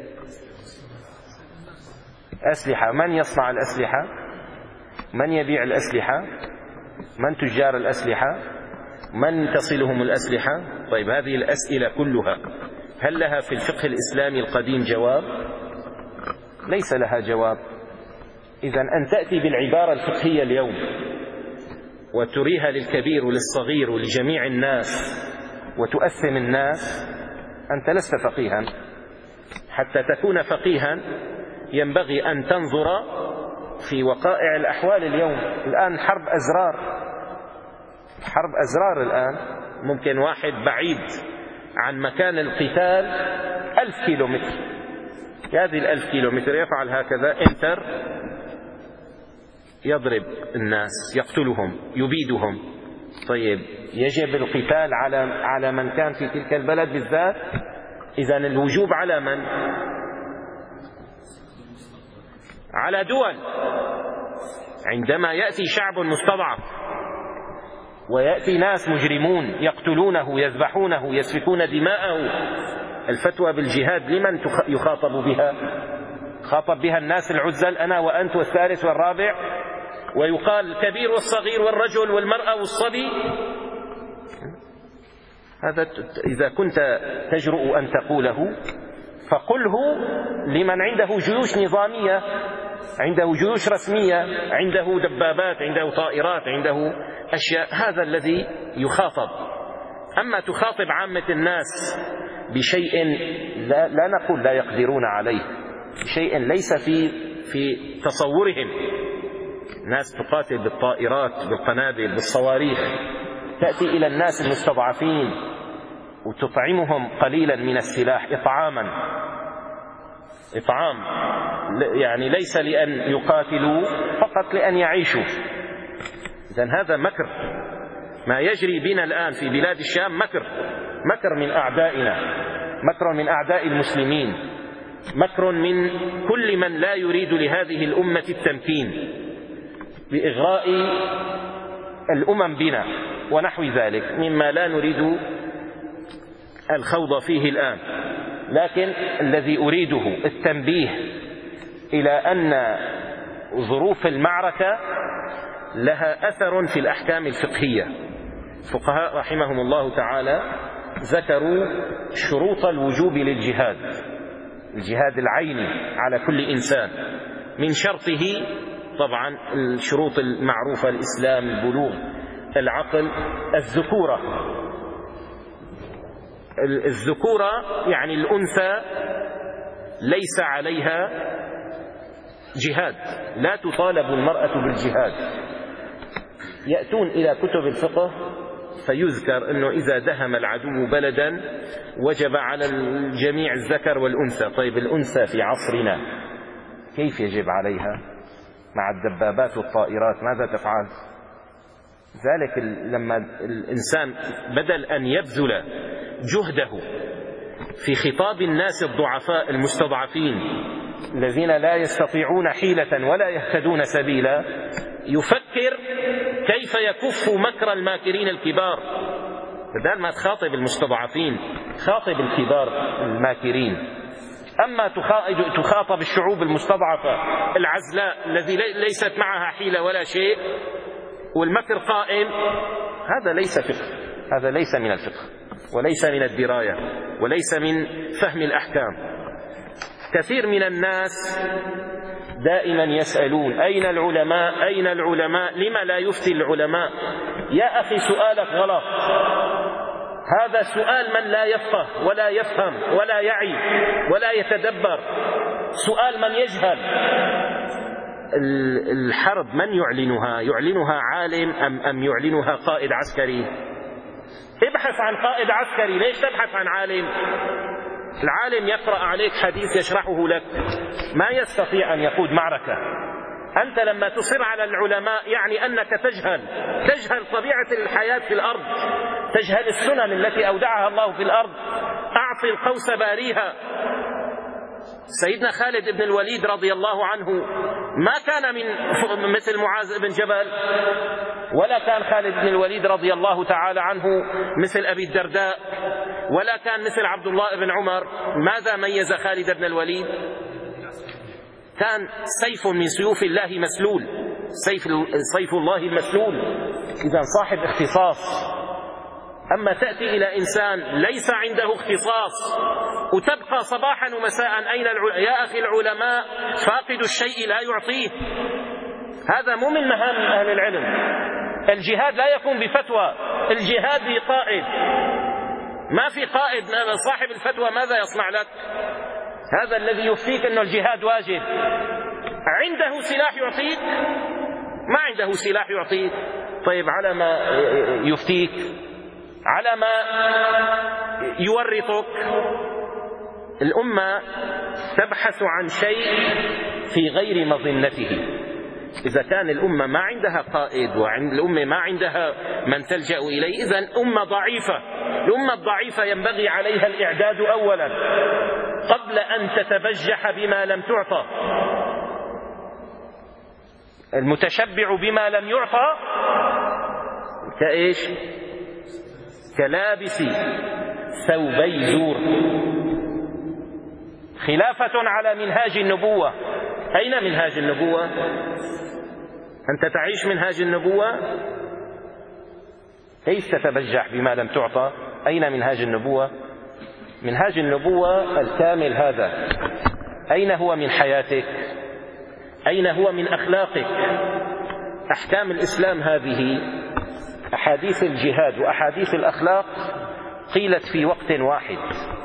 أسلحة. من يصنع الأسلحة؟ من يبيع الأسلحة؟ من تجار الأسلحة؟ من تصلهم الأسلحة؟ طيب، هذه الأسئلة كلها هل لها في الفقه الإسلامي القديم جواب؟ ليس لها جواب. إذن أن تأتي بالعبارة الفقهية اليوم وتريها للكبير وللصغير ولجميع الناس وتؤثم الناس، أنت لست فقيها. حتى تكون فقيها ينبغي أن تنظر في وقائع الأحوال اليوم. الآن حرب أزرار، حرب أزرار الآن، ممكن واحد بعيد عن مكان القتال ألف كيلومتر، هذه الألف كيلومتر يفعل هكذا انتر، يضرب الناس، يقتلهم، يبيدهم. طيب يجب القتال على على من كان في تلك البلد بالذات؟ إذن الوجوب على من؟ على دول. عندما يأتي شعب مستضعف ويأتي ناس مجرمون يقتلونه، يذبحونه، يسفكون دماءه، الفتوى بالجهاد لمن يخاطب بها؟ خاطب بها الناس العزل، أنا وأنت والثالث والرابع، ويقال الكبير والصغير والرجل والمرأة والصبي. هذا إذا كنت تجرؤ أن تقوله فقله لمن عنده جيوش نظامية، عنده جيوش رسمية، عنده دبابات، عنده طائرات، عنده أشياء، هذا الذي يخاطب. أما تخاطب عامة الناس بشيء لا, لا نقول لا يقدرون عليه، بشيء ليس في في تصورهم. ناس تقاتل بالطائرات، بالقنابل، بالصواريخ، تأتي إلى الناس المستضعفين وتطعمهم قليلا من السلاح إطعاما، إطعام يعني ليس لأن يقاتلوا، فقط لأن يعيشوا. إذن هذا مكر. ما يجري بنا الآن في بلاد الشام مكر، مكر من أعدائنا، مكر من أعداء المسلمين، مكر من كل من لا يريد لهذه الأمة التمكين، بإغراء الأمم بنا ونحو ذلك مما لا نريد الخوض فيه الآن. لكن الذي أريده التنبيه إلى أن ظروف المعركة لها أثر في الأحكام الفقهية. الفقهاء رحمهم الله تعالى ذكروا شروط الوجوب للجهاد، الجهاد العيني على كل إنسان. من شرطه طبعا الشروط المعروفة: الإسلام، البلوغ، العقل، الذكورة. الذكورة يعني الأنثى ليس عليها جهاد، لا تطالب المرأة بالجهاد. يأتون إلى كتب الفقه فيذكر أنه إذا دهم العدو بلدا وجب على الجميع الذكر والأنثى. طيب الأنثى في عصرنا كيف يجب عليها مع الدبابات والطائرات؟ ماذا تفعل؟ ذلك لما الإنسان بدل أن يبذل جهده في خطاب الناس الضعفاء المستضعفين الذين لا يستطيعون حيلة ولا يهتدون سبيلا، يفكر كيف يكف مكر الماكرين الكبار. بدل ما تخاطب المستضعفين خاطب الكبار الماكرين. أما تخاطب الشعوب المستضعفة العزلاء الذي ليست معها حيلة ولا شيء والمكر قائم، هذا ليس فقه، هذا ليس من الفقه وليس من الدراية وليس من فهم الأحكام. كثير من الناس دائما يسألون: أين العلماء؟ أين العلماء؟ لما لا يفتي العلماء؟ يا أخي سؤالك غلط، هذا سؤال من لا يفقه ولا يفهم ولا يعي ولا يتدبر، سؤال من يجهل. الحرب من يعلنها؟ يعلنها عالم أم, أم يعلنها قائد عسكري؟ ابحث عن قائد عسكري، ليش تبحث عن عالم؟ العالم يقرأ عليك حديث يشرحه لك، ما يستطيع أن يقود معركة. أنت لما تصر على العلماء يعني أنك تجهل تجهل طبيعة الحياة في الأرض، تجهل السنن التي أودعها الله في الأرض. أعطي القوس باريها. سيدنا خالد بن الوليد رضي الله عنه ما كان من مثل معاذ بن جبل، ولا كان خالد بن الوليد رضي الله تعالى عنه مثل أبي الدرداء، ولا كان مثل عبد الله بن عمر. ماذا ميز خالد بن الوليد؟ كان سيف من سيوف الله مسلول، سيف, سيف الله المسلول، إذا صاحب اختصاص. أما تأتي إلى إنسان ليس عنده اختصاص وتبقى صباحا ومساء أين العلماء؟ يا أخي العلماء فاقد الشيء لا يعطيه، هذا مو من مهام أهل العلم. الجهاد لا يكون بفتوى، الجهاد بقائد. ما في قائد، صاحب الفتوى ماذا يصنع لك؟ هذا الذي يفتيك أن الجهاد واجب عنده سلاح يعطيك؟ ما عنده سلاح يعطيك. طيب على ما يفتيك؟ على ما يورطك؟ الأمة تبحث عن شيء في غير مظنته. إذا كان الأمة ما عندها قائد وعند الأمة ما عندها من تلجأ إليه، إذن أمة ضعيفة. الأمة الضعيفة ينبغي عليها الإعداد أولا قبل أن تتبجح بما لم تعطى. المتشبع بما لم يعطى كإيش؟ كلابس ثوبي زور. خلافة على منهاج النبوة. أين منهاج النبوة؟ أنت تعيش منهاج النبوة؟ كيف تتبجح بما لم تعطى؟ أين منهاج النبوة؟ منهاج النبوة الكامل هذا أين هو من حياتك؟ أين هو من أخلاقك؟ أحكام الإسلام هذه، أحاديث الجهاد وأحاديث الأخلاق قيلت في وقت واحد.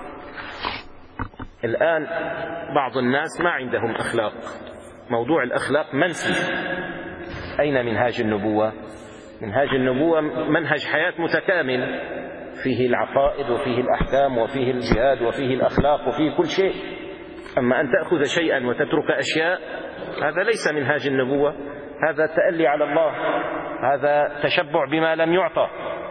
الآن بعض الناس ما عندهم أخلاق، موضوع الأخلاق منسي. أين منهاج النبوة؟ منهاج النبوة منهج حياة متكامل فيه العقائد وفيه الأحكام وفيه الجهاد وفيه الأخلاق وفيه كل شيء. أما أن تأخذ شيئا وتترك أشياء، هذا ليس منهاج النبوة، هذا تألي على الله، هذا تشبع بما لم يعطى.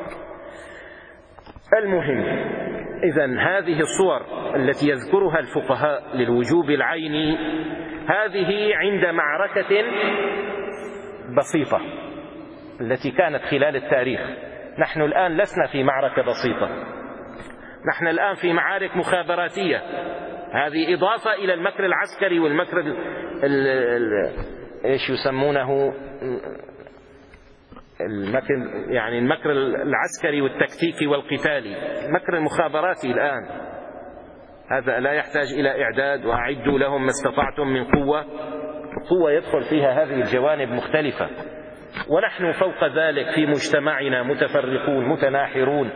المهم، إذن هذه الصور التي يذكرها الفقهاء للوجوب العيني هذه عند معركة بسيطة التي كانت خلال التاريخ. نحن الآن لسنا في معركة بسيطة، نحن الآن في معارك مخابراتية. هذه إضافة إلى المكر العسكري والمكر ال ال ال إيش يسمونه المكر، يعني المكر العسكري والتكتيكي والقتالي، المكر المخابراتي الآن. هذا لا يحتاج إلى إعداد، وأعدوا لهم ما استطعتم من قوة. القوة يدخل فيها هذه الجوانب مختلفة، ونحن فوق ذلك في مجتمعنا متفرقون متناحرون،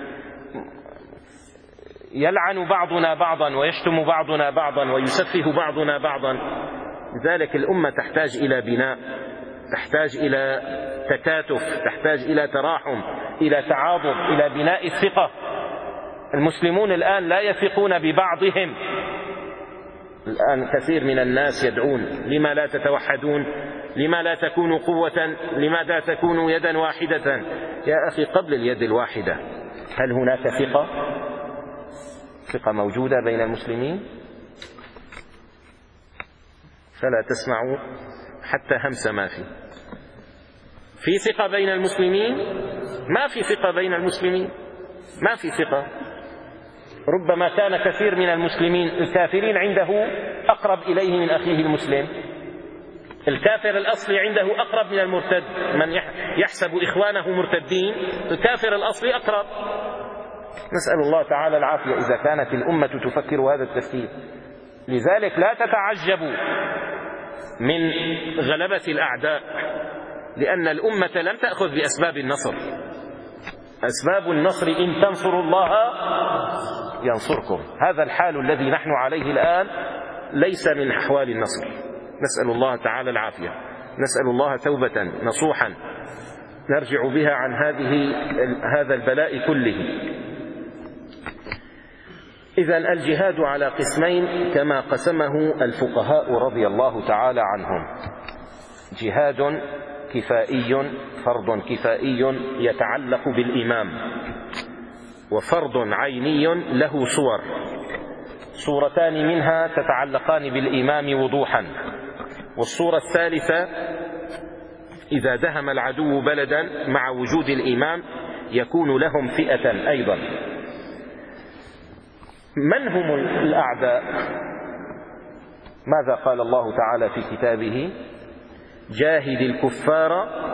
يلعن بعضنا بعضا ويشتم بعضنا بعضا ويسفه بعضنا بعضا. لذلك الأمة تحتاج إلى بناء، تحتاج إلى تكاتف، تحتاج إلى تراحم، إلى تعاضد، إلى بناء الثقة. المسلمون الآن لا يثقون ببعضهم. الآن كثير من الناس يدعون: لما لا تتوحدون؟ لما لا تكونوا قوة؟ لماذا تكونوا يدا واحدة؟ يا أخي، قبل اليد الواحدة هل هناك ثقة؟ ثقة موجودة بين المسلمين؟ فلا تسمعوا حتى همس ما في. في ثقة بين المسلمين؟ ما في ثقة بين المسلمين، ما في ثقة. ربما كان كثير من المسلمين الكافرين عنده أقرب إليه من أخيه المسلم. الكافر الأصلي عنده أقرب من المرتد. من يحسب إخوانه مرتدين، الكافر الأصلي أقرب. نسأل الله تعالى العافية إذا كانت الأمة تفكر هذا التفكير. لذلك لا تتعجبوا من غلبة الأعداء، لأن الأمة لم تأخذ بأسباب النصر. أسباب النصر إن تنصروا الله ينصركم. هذا الحال الذي نحن عليه الآن ليس من أحوال النصر. نسأل الله تعالى العافية، نسأل الله توبة نصوحا نرجع بها عن هذه هذا البلاء كله. إذن الجهاد على قسمين كما قسمه الفقهاء رضي الله تعالى عنهم: جهاد كفائي، فرض كفائي يتعلق بالإمام، وفرض عيني له صور، صورتان منها تتعلقان بالإمام وضوحا، والصورة الثالثة إذا دهم العدو بلدا مع وجود الإمام يكون لهم فئة أيضا. من هم الأعداء؟ ماذا قال الله تعالى في كتابه؟ جاهد الكفار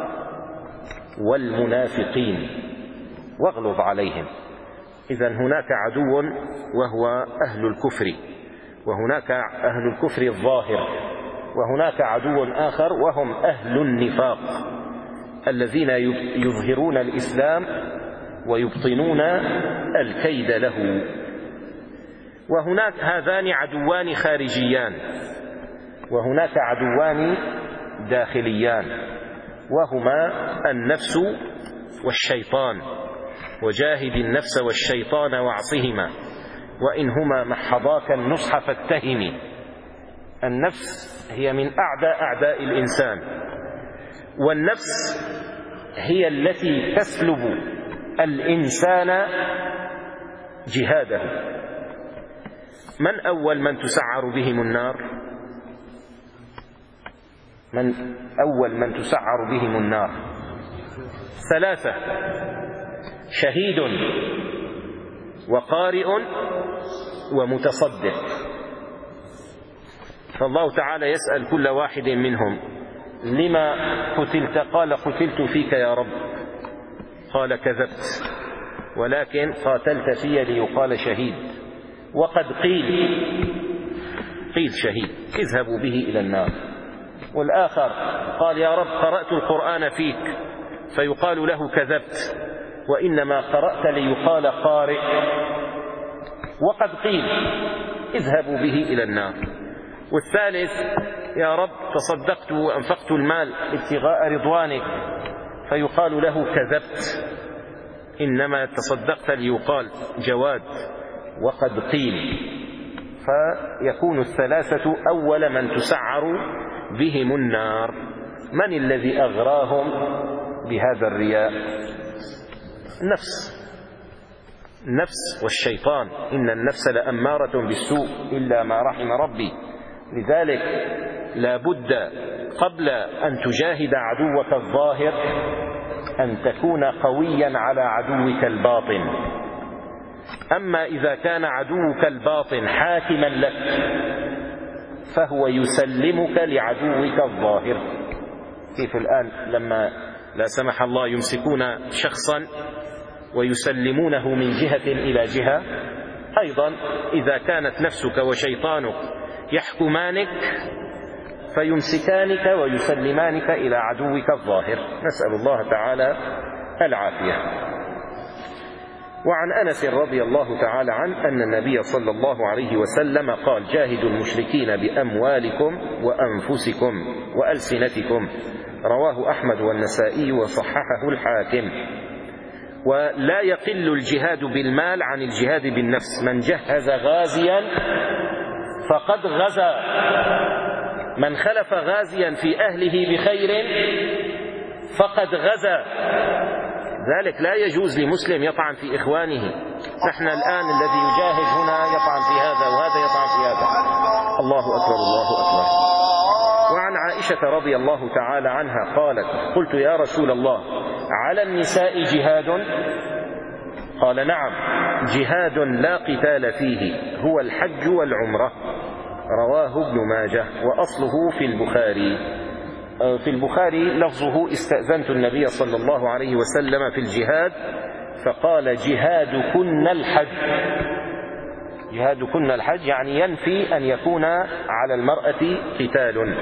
والمنافقين واغلظ عليهم. إذن هناك عدو وهو أهل الكفر، وهناك أهل الكفر الظاهر، وهناك عدو آخر وهم أهل النفاق الذين يظهرون الإسلام ويبطنون الكيد له. وهناك هذان عدوان خارجيان، وهناك عدوان داخليان، وهما النفس والشيطان. وجاهد النفس والشيطان واعصهما وإنهما محضاك النصح فاتهم. النفس هي من أعداء أعداء الإنسان، والنفس هي التي تسلب الإنسان جهاده. من أول من تسعر بهم النار؟ من أول من تسعر بهم النار؟ ثلاثة: شهيد وقارئ ومتصدق. فالله تعالى يسأل كل واحد منهم: لما قتلت؟ قال: قتلت فيك يا رب. قال: كذبت، ولكن قاتلت في ليقال شهيد. وقد قيل قيل شهيد، اذهبوا به إلى النار. والآخر قال: يا رب قرأت القرآن فيك، فيقال له: كذبت، وإنما قرأت ليقال قارئ. وقد قيل: اذهبوا به إلى النار. والثالث: يا رب تصدقت وأنفقت المال ابتغاء رضوانك، فيقال له: كذبت، إنما تصدقت ليقال جواد. وقد قيل. فيكون الثلاثة أول من تسعر بهم النار. من الذي أغراهم بهذا الرياء؟ النفس. النفس والشيطان. إن النفس لأمارة بالسوء إلا ما رحم ربي. لذلك لا بد قبل أن تجاهد عدوك الظاهر أن تكون قويا على عدوك الباطن. أما إذا كان عدوك الباطن حاكما لك فهو يسلمك لعدوك الظاهر. كيف الآن لما لا سمح الله يمسكون شخصا ويسلمونه من جهة إلى جهة، أيضا إذا كانت نفسك وشيطانك يحكمانك فيمسكانك ويسلمانك إلى عدوك الظاهر. نسأل الله تعالى العافية. وعن أنس رضي الله تعالى عنه أن النبي صلى الله عليه وسلم قال: جاهدوا المشركين بأموالكم وأنفسكم وألسنتكم. رواه أحمد والنسائي وصححه الحاكم. ولا يقل الجهاد بالمال عن الجهاد بالنفس. من جهز غازيا فقد غزا. من خلف غازيا في أهله بخير فقد غزا. ذلك لا يجوز لمسلم يطعن في إخوانه. نحن الآن الذي يجاهد هنا يطعن في هذا وهذا يطعن في هذا. الله أكبر الله أكبر. وعن عائشة رضي الله تعالى عنها قالت: قلت يا رسول الله على النساء جهاد؟ قال: نعم، جهاد لا قتال فيه هو الحج والعمرة. رواه ابن ماجه وأصله في البخاري. في البخاري لفظه: استأذنت النبي صلى الله عليه وسلم في الجهاد فقال: جهادكن الحج. جهادكن الحج يعني ينفي أن يكون على المرأة قتال.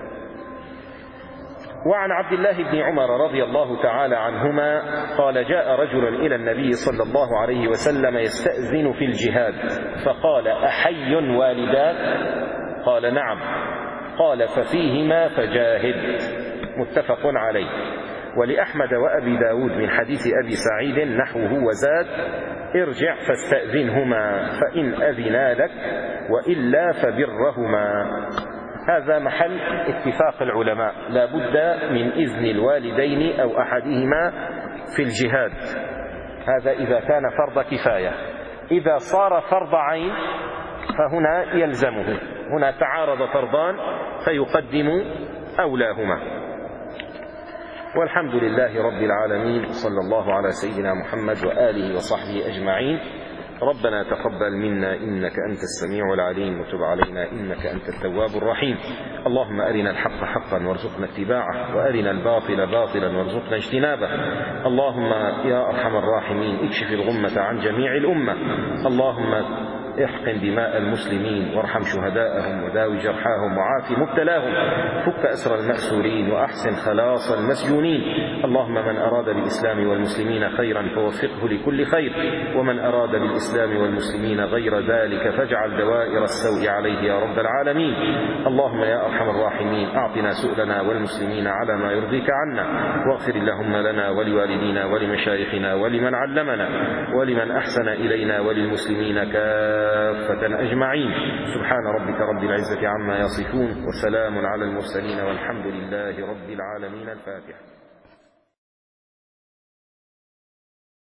وعن عبد الله بن عمر رضي الله تعالى عنهما قال: جاء رجل إلى النبي صلى الله عليه وسلم يستأذن في الجهاد فقال: أحي والداك؟ قال: نعم. قال: ففيهما فجاهد. متفق عليه. ولأحمد وأبي داود من حديث أبي سعيد نحوه وزاد: ارجع فاستأذنهما فإن أذنا لك وإلا فبرهما. هذا محل اتفاق العلماء، لا بد من إذن الوالدين أو أحدهما في الجهاد. هذا إذا كان فرض كفاية. إذا صار فرض عين فهنا يلزمه. هنا تعارض فرضان فيقدم أولاهما. والحمد لله رب العالمين، صلى الله على سيدنا محمد وآله وصحبه أجمعين. ربنا تقبل منا إنك أنت السميع العليم، وتب علينا إنك أنت التواب الرحيم. اللهم أرنا الحق حقا وارزقنا اتباعه، وأرنا الباطل باطلا وارزقنا اجتنابه. اللهم يا أرحم الراحمين اكشف الغمة عن جميع الأمة. اللهم احقن دماء المسلمين وارحم شهداءهم وداوي جرحاهم وعاف مبتلاهم، فك أسر المأسورين وأحسن خلاص المسجونين. اللهم من أراد بالإسلام والمسلمين خيرا فوفقه لكل خير، ومن أراد بالإسلام والمسلمين غير ذلك فاجعل دوائر السوء عليه يا رب العالمين. اللهم يا أرحم الراحمين أعطنا سؤلنا والمسلمين على ما يرضيك عنا، واغفر اللهم لنا ولوالدينا ولمشايخنا ولمن علمنا ولمن أحسن إلينا وللمسلمين كافة أجمعين. سبحان ربك رب العزة عما يصفون، وسلام على المرسلين والحمد لله رب العالمين. الفاتحة.